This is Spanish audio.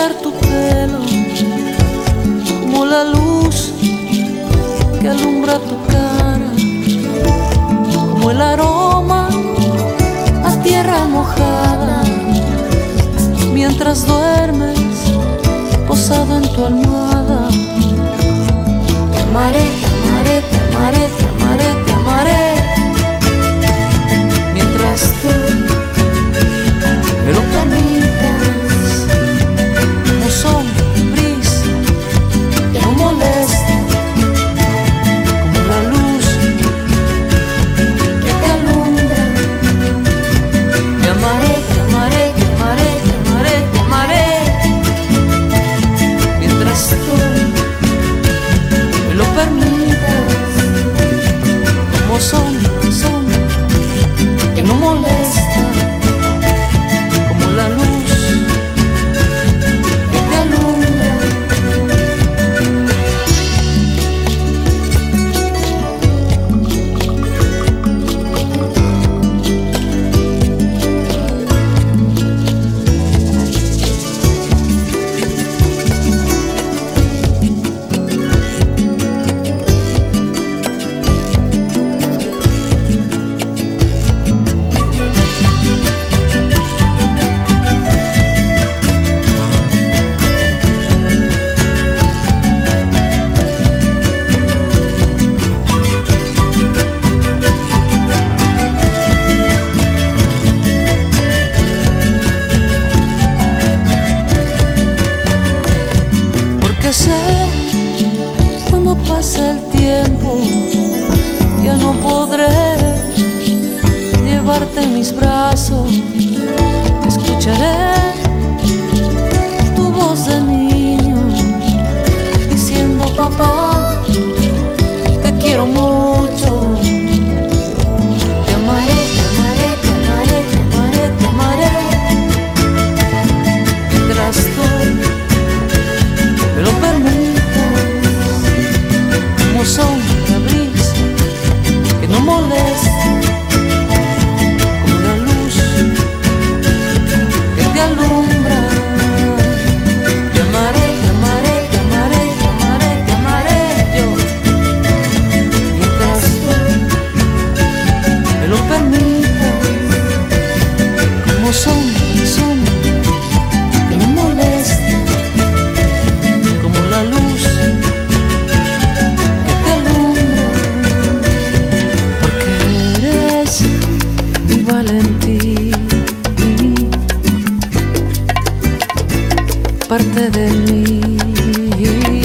ser tu pelo, como la luz que alumbra tu cara, como el aroma a tierra mojada, mientras duermes posado en tu almohada. Te amaré, te amaré, te amaré, te amaré, te amaré, mientras tú me lo permitas, como sombra, brisa que no molesta, como la luz que te alumbra. Te amaré, te amaré, te amaré, te amaré, te amaré, mientras tú me lo permitas, como sombra, sombra que no molesta, como la luz que te alumbra. Que sé, cuando pase el tiempo, ya no podré llevarte en mis brazos. Escucharé tu voz de niño diciendo: papá, te quiero mucho. Te amaré, te amaré, te amaré, te amaré, te amaré, mientras tú me lo permitas, como sombra, brisa que no molesta, como la luz que te alumbra. Te amaré, te amaré, te amaré, te amaré, te amaré yo, mientras tú me lo permitas, como sombra, sombra que no molesta, como la luz que te alumbra, porque eres mi Valentín, parte de mí.